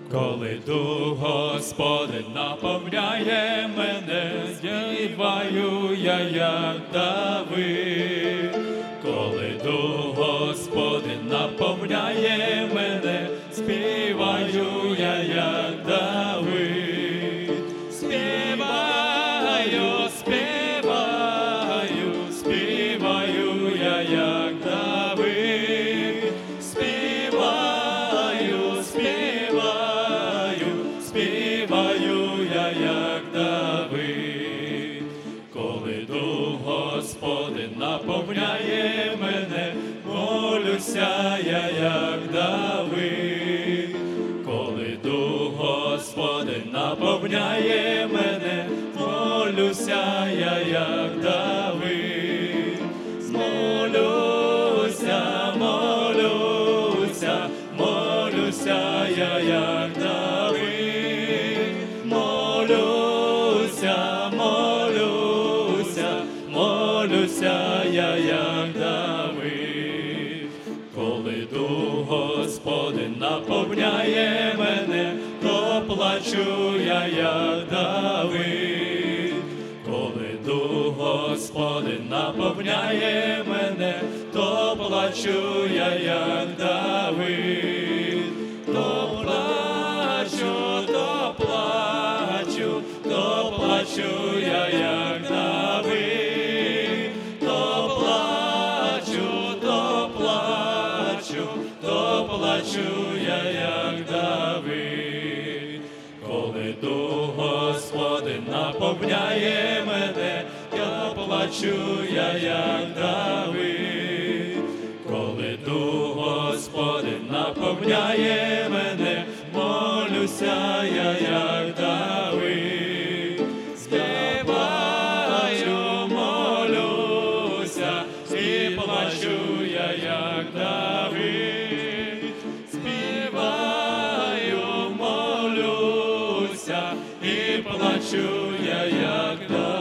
Коли Дух Господень наповняє мене, співаю я, як Давид. Коли Дух Господень наповняє мене, співаю я, як Давид. Співаю, співаю, співаю я, як Давид. Співаю, співаю, співаю я, як Давид. Коли Дух Господень наповняє мене, молюся я, як Давид. Коли Дух Господень наповняє мене, молюся я, як Давид. Молюся, молюся, молюся я, як Давид. Молюся, молюся, молюся я, як Давид. Коли Дух Господень наповняє мене, то плачу я, як Давид. Коли Дух Господень наповняє мене, то плачу я, як Давид. То плачу, то плачу, то плачу я, як Давид. То плачу, то плачу, то плачу я, як Давид. Коли Дух Господень наповняє мене, я плачу я, як Давид. Коли Дух Господень наповняє мене, молюся я, як Давид. Співаю, молюся, і плачу я, як Давид. Співаю, молюся, і плачу я, як Давид.